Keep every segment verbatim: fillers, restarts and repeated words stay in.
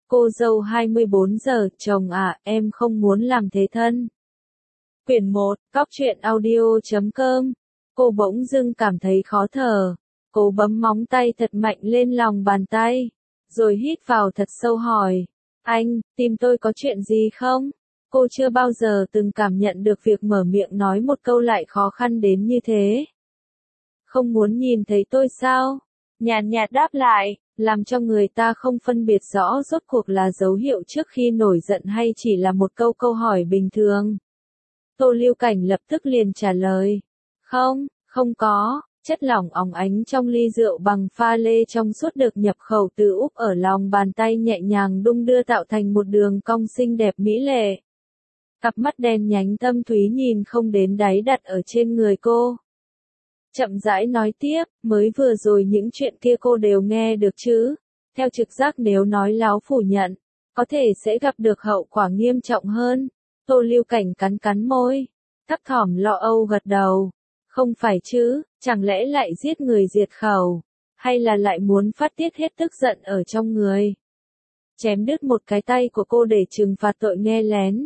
Cô dâu hai mươi bốn giờ, chồng à, em không muốn làm thế thân. Quyển một, cóc truyện audio chấm com. Cô bỗng dưng cảm thấy khó thở. Cô bấm móng tay thật mạnh lên lòng bàn tay, rồi hít vào thật sâu hỏi. Anh, tìm tôi có chuyện gì không? Cô chưa bao giờ từng cảm nhận được việc mở miệng nói một câu lại khó khăn đến như thế. Không muốn nhìn thấy tôi sao? Nhàn nhạt đáp lại, làm cho người ta không phân biệt rõ rốt cuộc là dấu hiệu trước khi nổi giận hay chỉ là một câu câu hỏi bình thường. Tô Lưu Cảnh lập tức liền trả lời. Không, không có. Chất lỏng óng ánh trong ly rượu bằng pha lê trong suốt được nhập khẩu từ Úc ở lòng bàn tay nhẹ nhàng đung đưa tạo thành một đường cong xinh đẹp mỹ lệ. Cặp mắt đen nhánh thâm thúy nhìn không đến đáy đặt ở trên người cô. Chậm rãi nói tiếp, mới vừa rồi những chuyện kia cô đều nghe được chứ. Theo trực giác nếu nói láo phủ nhận, có thể sẽ gặp được hậu quả nghiêm trọng hơn. Tô Lưu Cảnh cắn cắn môi, thấp thỏm lo âu gật đầu. Không phải chứ, chẳng lẽ lại giết người diệt khẩu, hay là lại muốn phát tiết hết tức giận ở trong người. Chém đứt một cái tay của cô để trừng phạt tội nghe lén.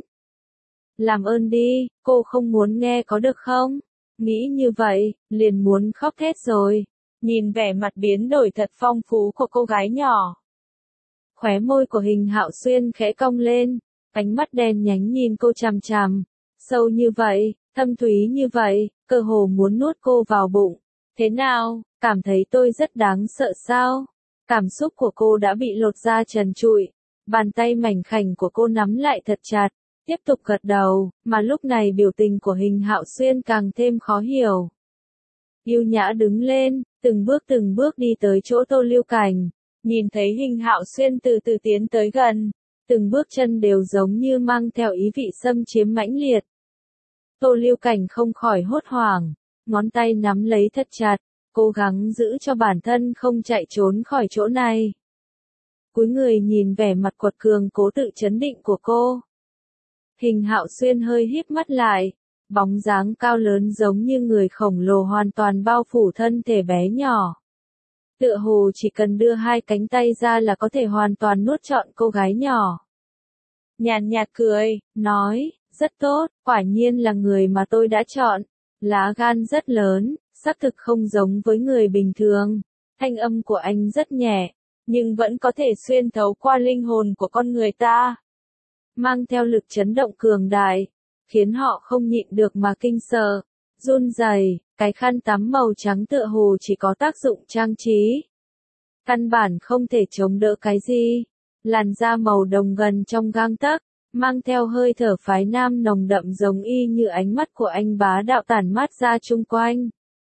Làm ơn đi, cô không muốn nghe có được không? Nghĩ như vậy, liền muốn khóc thét rồi. Nhìn vẻ mặt biến đổi thật phong phú của cô gái nhỏ. Khóe môi của Hình Hạo Xuyên khẽ cong lên, ánh mắt đen nhánh nhìn cô chằm chằm. Sâu như vậy, thâm thúy như vậy, cơ hồ muốn nuốt cô vào bụng. Thế nào, cảm thấy tôi rất đáng sợ sao? Cảm xúc của cô đã bị lột ra trần trụi. Bàn tay mảnh khảnh của cô nắm lại thật chặt. Tiếp tục gật đầu, mà lúc này biểu tình của Hình Hạo Xuyên càng thêm khó hiểu. Yêu nhã đứng lên, từng bước từng bước đi tới chỗ Tô Lưu Cảnh. Nhìn thấy Hình Hạo Xuyên từ từ tiến tới gần. Từng bước chân đều giống như mang theo ý vị xâm chiếm mãnh liệt. Tô Lưu Cảnh không khỏi hốt hoảng, ngón tay nắm lấy thật chặt, cố gắng giữ cho bản thân không chạy trốn khỏi chỗ này. Cúi người nhìn vẻ mặt quật cường cố tự chấn định của cô. Hình Hạo Xuyên hơi híp mắt lại, bóng dáng cao lớn giống như người khổng lồ hoàn toàn bao phủ thân thể bé nhỏ. Tựa hồ chỉ cần đưa hai cánh tay ra là có thể hoàn toàn nuốt trọn cô gái nhỏ. Nhàn nhạt cười, nói, rất tốt, quả nhiên là người mà tôi đã chọn. Lá gan rất lớn, xác thực không giống với người bình thường. Thanh âm của anh rất nhẹ, nhưng vẫn có thể xuyên thấu qua linh hồn của con người ta. Mang theo lực chấn động cường đại, khiến họ không nhịn được mà kinh sợ, run rẩy. Cái khăn tắm màu trắng tựa hồ chỉ có tác dụng trang trí. Căn bản không thể chống đỡ cái gì. Làn da màu đồng gần trong gang tấc, mang theo hơi thở phái nam nồng đậm giống y như ánh mắt của anh bá đạo tản mát ra chung quanh.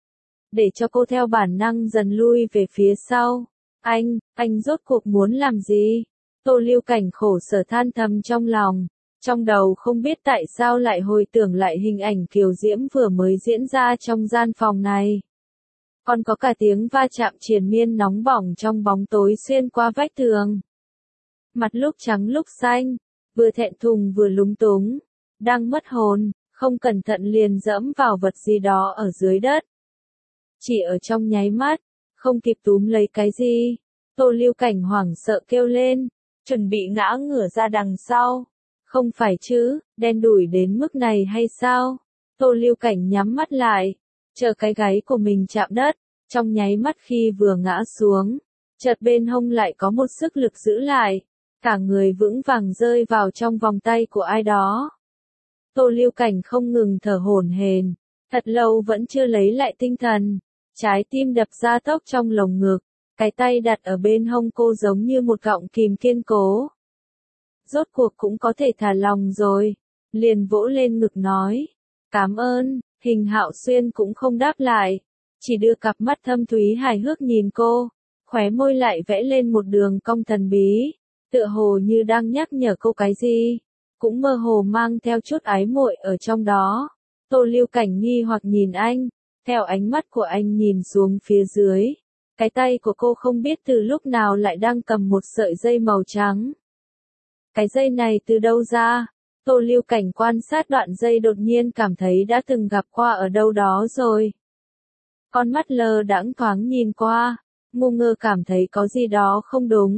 Để cho cô theo bản năng dần lui về phía sau. Anh, anh rốt cuộc muốn làm gì? Tô Lưu Cảnh khổ sở than thầm trong lòng. Trong đầu không biết tại sao lại hồi tưởng lại hình ảnh kiều diễm vừa mới diễn ra trong gian phòng này. Còn có cả tiếng va chạm triền miên nóng bỏng trong bóng tối xuyên qua vách tường. Mặt lúc trắng lúc xanh, vừa thẹn thùng vừa lúng túng, đang mất hồn, không cẩn thận liền dẫm vào vật gì đó ở dưới đất. Chỉ ở trong nháy mắt, không kịp túm lấy cái gì, Tô Lưu Cảnh hoảng sợ kêu lên, chuẩn bị ngã ngửa ra đằng sau. Không phải chứ, đen đủi đến mức này hay sao? Tô Lưu Cảnh nhắm mắt lại, chờ cái gáy của mình chạm đất, trong nháy mắt khi vừa ngã xuống, chợt bên hông lại có một sức lực giữ lại, cả người vững vàng rơi vào trong vòng tay của ai đó. Tô Lưu Cảnh không ngừng thở hổn hển, thật lâu vẫn chưa lấy lại tinh thần, trái tim đập ra tốc trong lồng ngực, cái tay đặt ở bên hông cô giống như một cọng kìm kiên cố. Rốt cuộc cũng có thể thả lòng rồi, liền vỗ lên ngực nói, cảm ơn. Hình Hạo Xuyên cũng không đáp lại, chỉ đưa cặp mắt thâm thúy hài hước nhìn cô, khóe môi lại vẽ lên một đường cong thần bí, tựa hồ như đang nhắc nhở cô cái gì, cũng mơ hồ mang theo chút ái muội ở trong đó. Tô Lưu Cảnh nghi hoặc nhìn anh, theo ánh mắt của anh nhìn xuống phía dưới, cái tay của cô không biết từ lúc nào lại đang cầm một sợi dây màu trắng. Cái dây này từ đâu ra? Tô Lưu Cảnh quan sát đoạn dây đột nhiên cảm thấy đã từng gặp qua ở đâu đó rồi. Con mắt lơ đãng thoáng nhìn qua, ngu ngơ cảm thấy có gì đó không đúng.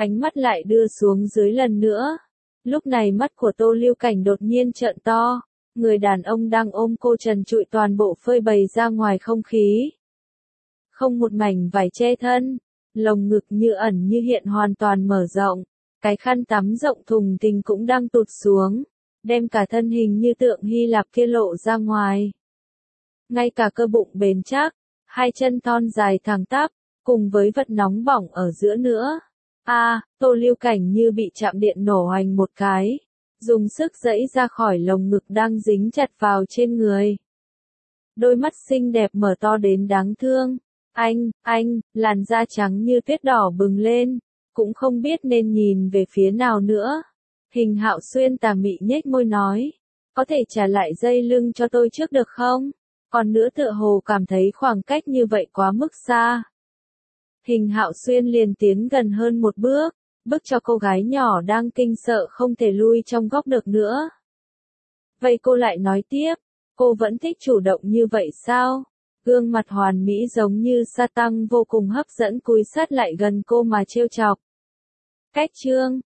ánh mắt lại đưa xuống dưới lần nữa. Lúc này mắt của Tô Lưu Cảnh đột nhiên trợn to, người đàn ông đang ôm cô trần trụi toàn bộ phơi bày ra ngoài không khí. Không một mảnh vải che thân, lồng ngực như ẩn như hiện hoàn toàn mở rộng, cái khăn tắm rộng thùng thình cũng đang tụt xuống, đem cả thân hình như tượng Hy Lạp kia lộ ra ngoài. Ngay cả cơ bụng bền chắc, hai chân thon dài thẳng tắp, cùng với vật nóng bỏng ở giữa nữa. A, à, Tô Lưu Cảnh như bị chạm điện nổ hoành một cái, dùng sức giãy ra khỏi lồng ngực đang dính chặt vào trên người. Đôi mắt xinh đẹp mở to đến đáng thương. Anh, anh, làn da trắng như tuyết đỏ bừng lên, cũng không biết nên nhìn về phía nào nữa. Hình Hạo Xuyên tà mị nhếch môi nói, có thể trả lại dây lưng cho tôi trước được không? Còn nữa tựa hồ cảm thấy khoảng cách như vậy quá mức xa. Hình Hạo Xuyên liền tiến gần hơn một bước, bức cho cô gái nhỏ đang kinh sợ không thể lui trong góc được nữa. Vậy cô lại nói tiếp, cô vẫn thích chủ động như vậy sao? Gương mặt hoàn mỹ giống như sa tăng vô cùng hấp dẫn cúi sát lại gần cô mà trêu chọc. Cách chương